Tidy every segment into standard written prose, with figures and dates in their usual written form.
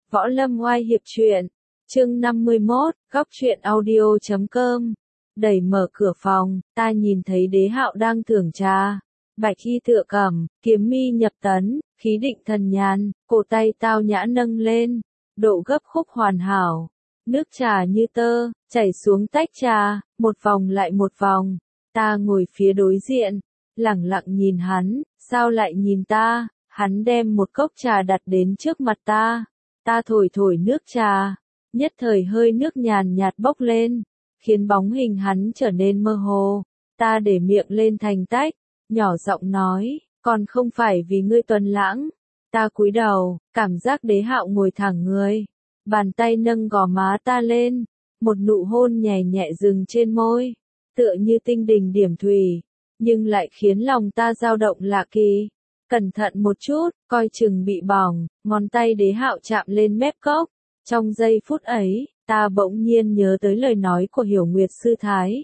Võ Lâm oai hiệp truyện, chương 51, góc truyện audio.com. Đẩy mở cửa phòng, ta nhìn thấy Đế Hạo đang thưởng trà. Bạch y tựa cẩm, kiếm mi nhập tấn, khí định thần nhàn, cổ tay tao nhã nâng lên, độ gấp khúc hoàn hảo. Nước trà như tơ, chảy xuống tách trà, một vòng lại một vòng. Ta ngồi phía đối diện, lẳng lặng nhìn hắn, sao lại nhìn ta? Hắn đem một cốc trà đặt đến trước mặt ta. Ta thổi thổi nước trà, nhất thời hơi nước nhàn nhạt bốc lên, khiến bóng hình hắn trở nên mơ hồ. Ta để miệng lên thành tách, nhỏ giọng nói, còn không phải vì ngươi tuần lãng. Ta cúi đầu, cảm giác Đế Hạo ngồi thẳng người, bàn tay nâng gò má ta lên, một nụ hôn nhẹ nhẹ dừng trên môi, tựa như tinh đình điểm thủy, nhưng lại khiến lòng ta dao động lạ kỳ. Cẩn thận một chút, coi chừng bị bỏng, ngón tay Đế Hạo chạm lên mép cốc. Trong giây phút ấy, ta bỗng nhiên nhớ tới lời nói của Hiểu Nguyệt sư thái.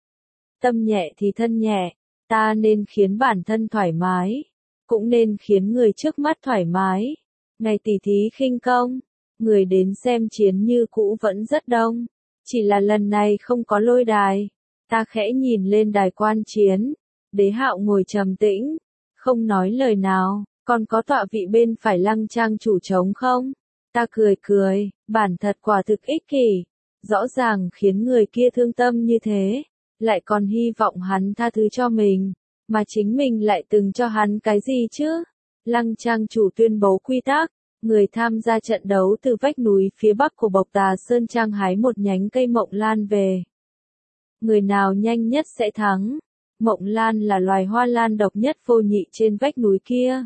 Tâm nhẹ thì thân nhẹ, ta nên khiến bản thân thoải mái, cũng nên khiến người trước mắt thoải mái. Ngày tỉ thí khinh công, người đến xem chiến như cũ vẫn rất đông, chỉ là lần này không có lôi đài. Ta khẽ nhìn lên đài quan chiến, Đế Hạo ngồi trầm tĩnh, không nói lời nào. Còn có tọa vị bên phải Lăng Trang chủ trống không? Ta cười cười, bản thật quả thực ích kỷ, rõ ràng khiến người kia thương tâm như thế, lại còn hy vọng hắn tha thứ cho mình, mà chính mình lại từng cho hắn cái gì chứ? Lăng Trang chủ tuyên bố quy tắc, người tham gia trận đấu từ vách núi phía bắc của Bộc Tà Sơn Trang hái một nhánh cây mộng lan về. Người nào nhanh nhất sẽ thắng. Mộng lan là loài hoa lan độc nhất vô nhị trên vách núi kia.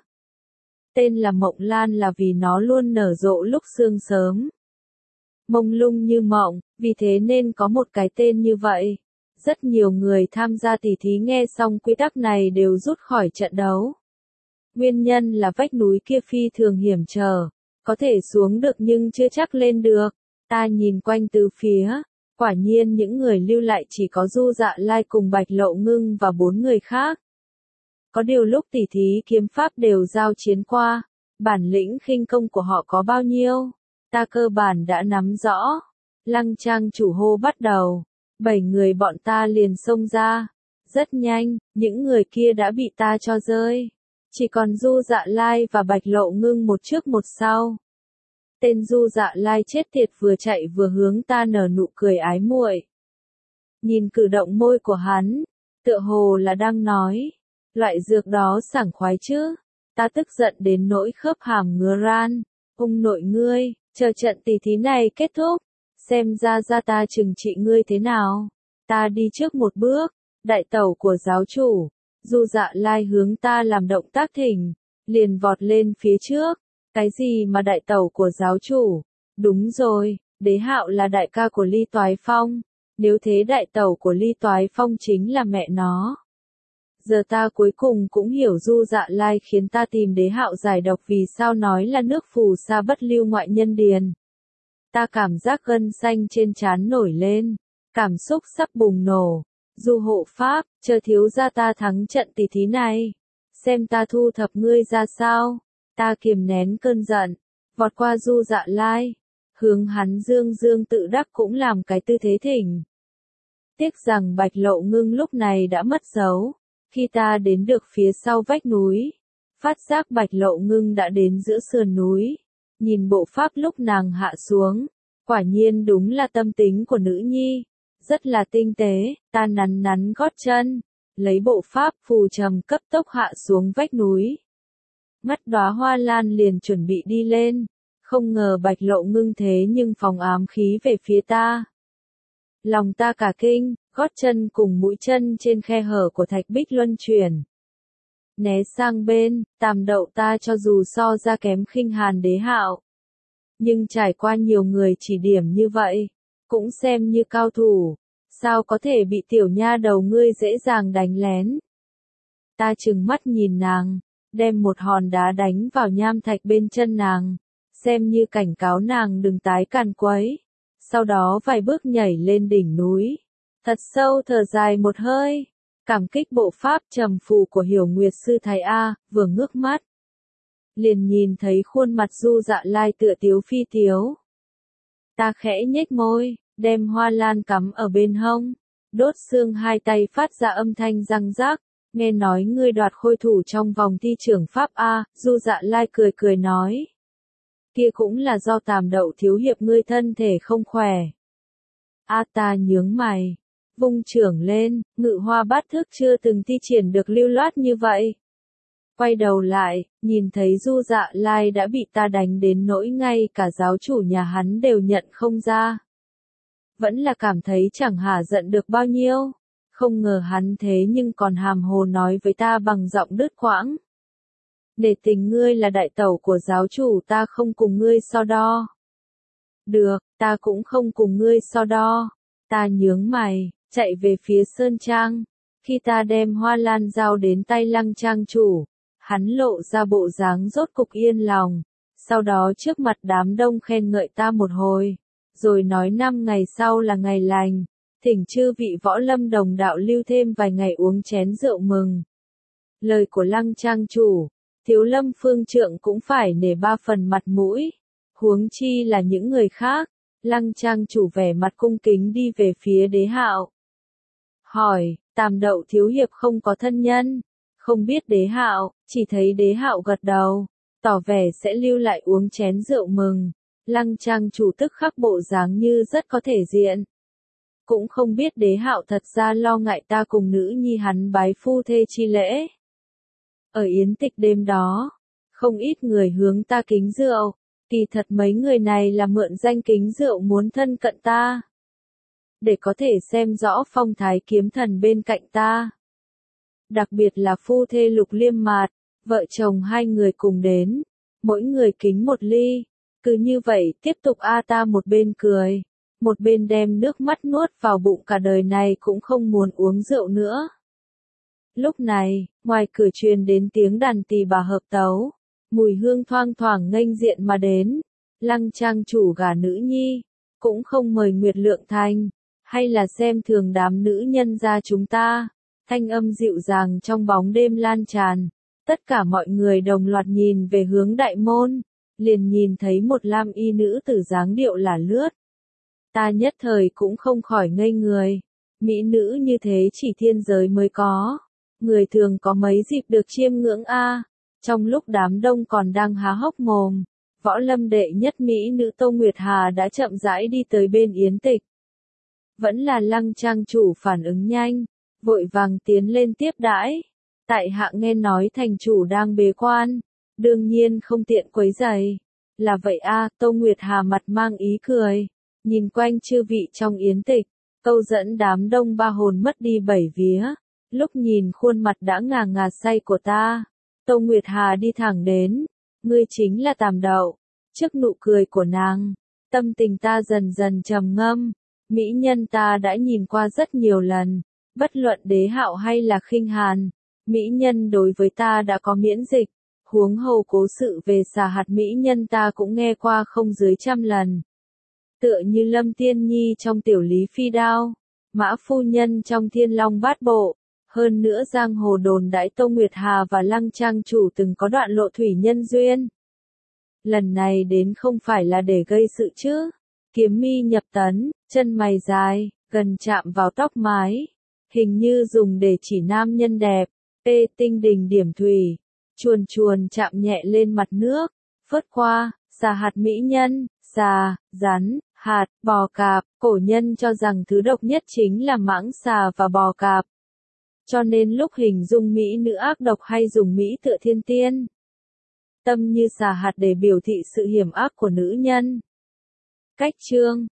Tên là mộng lan là vì nó luôn nở rộ lúc sương sớm. Mông lung như mộng, vì thế nên có một cái tên như vậy. Rất nhiều người tham gia tỉ thí nghe xong quy tắc này đều rút khỏi trận đấu. Nguyên nhân là vách núi kia phi thường hiểm trở, có thể xuống được nhưng chưa chắc lên được. Ta nhìn quanh từ phía. Quả nhiên những người lưu lại chỉ có Du Dạ Lai cùng Bạch Lộ Ngưng và 4 người khác. Có điều lúc tỉ thí kiếm pháp đều giao chiến qua, bản lĩnh khinh công của họ có bao nhiêu, ta cơ bản đã nắm rõ. Lăng Trang chủ hô bắt đầu, 7 người bọn ta liền xông ra. Rất nhanh, những người kia đã bị ta cho rơi. Chỉ còn Du Dạ Lai và Bạch Lộ Ngưng một trước một sau. Tên Du Dạ Lai chết tiệt vừa chạy vừa hướng ta nở nụ cười ái muội. Nhìn cử động môi của hắn, tựa hồ là đang nói, loại dược đó sảng khoái chứ. Ta tức giận đến nỗi khớp hàm ngứa ran. Ông nội ngươi, chờ trận tỉ thí này kết thúc, xem ra ta trừng trị ngươi thế nào. Ta đi trước một bước, đại tẩu của giáo chủ. Du Dạ Lai hướng ta làm động tác thỉnh, liền vọt lên phía trước. Cái gì mà đại tẩu của giáo chủ? Đúng rồi, Đế Hạo là đại ca của Ly Toái Phong. Nếu thế đại tẩu của Ly Toái Phong chính là mẹ nó. Giờ ta cuối cùng cũng hiểu Du Dạ Lai khiến ta tìm Đế Hạo giải độc vì sao nói là nước phù sa bất lưu ngoại nhân điền. Ta cảm giác gân xanh trên trán nổi lên, cảm xúc sắp bùng nổ. Du hộ pháp, chờ thiếu gia ta thắng trận tỉ thí này, xem ta thu thập ngươi ra sao. Ta kiềm nén cơn giận, vọt qua Du Dạ Lai, hướng hắn dương dương tự đắc cũng làm cái tư thế thỉnh. Tiếc rằng Bạch Lộ Ngưng lúc này đã mất dấu. Khi ta đến được phía sau vách núi, phát giác Bạch Lộ Ngưng đã đến giữa sườn núi. Nhìn bộ pháp lúc nàng hạ xuống, quả nhiên đúng là tâm tính của nữ nhi, rất là tinh tế. Ta nắn nắn gót chân, lấy bộ pháp phù trầm cấp tốc hạ xuống vách núi. Ngắt đóa hoa lan liền chuẩn bị đi lên, không ngờ Bạch Lộ Ngưng thế nhưng phóng ám khí về phía ta. Lòng ta cả kinh, gót chân cùng mũi chân trên khe hở của thạch bích luân chuyển. Né sang bên, tàm đậu ta cho dù so ra kém khinh hàn Đế Hạo. Nhưng trải qua nhiều người chỉ điểm như vậy, cũng xem như cao thủ, sao có thể bị tiểu nha đầu ngươi dễ dàng đánh lén. Ta trừng mắt nhìn nàng, đem một hòn đá đánh vào nham thạch bên chân nàng, xem như cảnh cáo nàng đừng tái càn quấy. Sau đó vài bước nhảy lên đỉnh núi, thật sâu thở dài một hơi, cảm kích bộ pháp trầm phù của Hiểu Nguyệt sư thái A, vừa ngước mắt. liền nhìn thấy khuôn mặt Du Dạ Lai tựa tiếu phi tiếu. Ta khẽ nhếch môi, đem hoa lan cắm ở bên hông, đốt xương hai tay phát ra âm thanh răng rác, nghe nói ngươi đoạt khôi thủ trong vòng thi trưởng Pháp A, Du Dạ Lai cười cười nói. Kia cũng là do Tàm Đậu thiếu hiệp ngươi thân thể không khỏe. A ta nhướng mày, vung trưởng lên, Ngự Hoa Bát Thức chưa từng thi triển được lưu loát như vậy. Quay đầu lại, nhìn thấy Du Dạ Lai đã bị ta đánh đến nỗi ngay cả giáo chủ nhà hắn đều nhận không ra. Vẫn là cảm thấy chẳng hả giận được bao nhiêu, không ngờ hắn thế nhưng còn hàm hồ nói với ta bằng giọng đứt quãng. Để tình ngươi là đại tẩu của giáo chủ ta không cùng ngươi so đo. Được, ta cũng không cùng ngươi so đo. Ta nhướng mày, chạy về phía Sơn Trang. Khi ta đem hoa lan giao đến tay Lăng Trang chủ, hắn lộ ra bộ dáng rốt cục yên lòng. Sau đó trước mặt đám đông khen ngợi ta một hồi, rồi nói 5 ngày sau là ngày lành, thỉnh chư vị võ lâm đồng đạo lưu thêm vài ngày uống chén rượu mừng. Lời của Lăng Trang chủ, Thiếu Lâm phương trượng cũng phải nể 3 phần mặt mũi, huống chi là những người khác. Lăng Trang chủ vẻ mặt cung kính đi về phía Đế Hạo. Hỏi, Tàm Đậu thiếu hiệp không có thân nhân, không biết Đế Hạo, chỉ thấy Đế Hạo gật đầu, tỏ vẻ sẽ lưu lại uống chén rượu mừng. Lăng Trang chủ tức khắc bộ dáng như rất có thể diện. Cũng không biết Đế Hạo thật ra lo ngại ta cùng nữ nhi hắn bái phu thê chi lễ. Ở yến tịch đêm đó, không ít người hướng ta kính rượu, kỳ thật mấy người này là mượn danh kính rượu muốn thân cận ta, để có thể xem rõ phong thái kiếm thần bên cạnh ta. Đặc biệt là phu thê Lục Liêm Mạt, vợ chồng hai người cùng đến, mỗi người kính một ly, cứ như vậy tiếp tục ta một bên cười, một bên đem nước mắt nuốt vào bụng cả đời này cũng không muốn uống rượu nữa. Lúc này, ngoài cửa truyền đến tiếng đàn tỳ bà hợp tấu, mùi hương thoang thoảng nghênh diện mà đến. Lăng Trang chủ gả nữ nhi, cũng không mời Nguyệt Lượng Thành, hay là xem thường đám nữ nhân gia chúng ta. Thanh âm dịu dàng trong bóng đêm lan tràn, tất cả mọi người đồng loạt nhìn về hướng đại môn, liền nhìn thấy một lam y nữ tử dáng điệu là lướt. Ta nhất thời cũng không khỏi ngây người, mỹ nữ như thế chỉ thiên giới mới có, người thường có mấy dịp được chiêm ngưỡng a. Trong lúc đám đông còn đang há hốc mồm, võ lâm đệ nhất mỹ nữ Tô Nguyệt Hà đã chậm rãi đi tới bên yến tịch. Vẫn là Lăng Trang chủ phản ứng nhanh, vội vàng tiến lên tiếp đãi. Tại hạ nghe nói thành chủ đang bế quan, đương nhiên không tiện quấy rầy. Là vậy Tô Nguyệt Hà mặt mang ý cười, nhìn quanh chư vị trong yến tịch, câu dẫn đám đông ba hồn mất đi bảy vía. Lúc nhìn khuôn mặt đã ngà ngà say của ta, Tô Nguyệt Hà đi thẳng đến, ngươi chính là Tàm Đậu. Trước nụ cười của nàng, tâm tình ta dần dần trầm ngâm. Mỹ nhân ta đã nhìn qua rất nhiều lần, bất luận Đế Hạo hay là Khinh Hàn, mỹ nhân đối với ta đã có miễn dịch, huống hồ cố sự về xà hạt mỹ nhân ta cũng nghe qua không dưới 100 lần. Tựa như Lâm Tiên Nhi trong Tiểu Lý Phi Đao, Mã Phu Nhân trong Thiên Long Bát Bộ, hơn nữa giang hồ đồn đãi Tô Nguyệt Hà và Lăng Trang chủ từng có đoạn lộ thủy nhân duyên. Lần này đến không phải là để gây sự chứ. Kiếm mi nhập tấn, chân mày dài, gần chạm vào tóc mái, hình như dùng để chỉ nam nhân đẹp. Tinh đình điểm thủy, chuồn chuồn chạm nhẹ lên mặt nước, phớt qua, xà hạt mỹ nhân, xà, rắn, hạt, bò cạp, cổ nhân cho rằng thứ độc nhất chính là mãng xà và bò cạp. Cho nên lúc hình dung mỹ nữ ác độc hay dùng mỹ tựa thiên tiên. Tâm như xà hạt để biểu thị sự hiểm ác của nữ nhân. Cách chương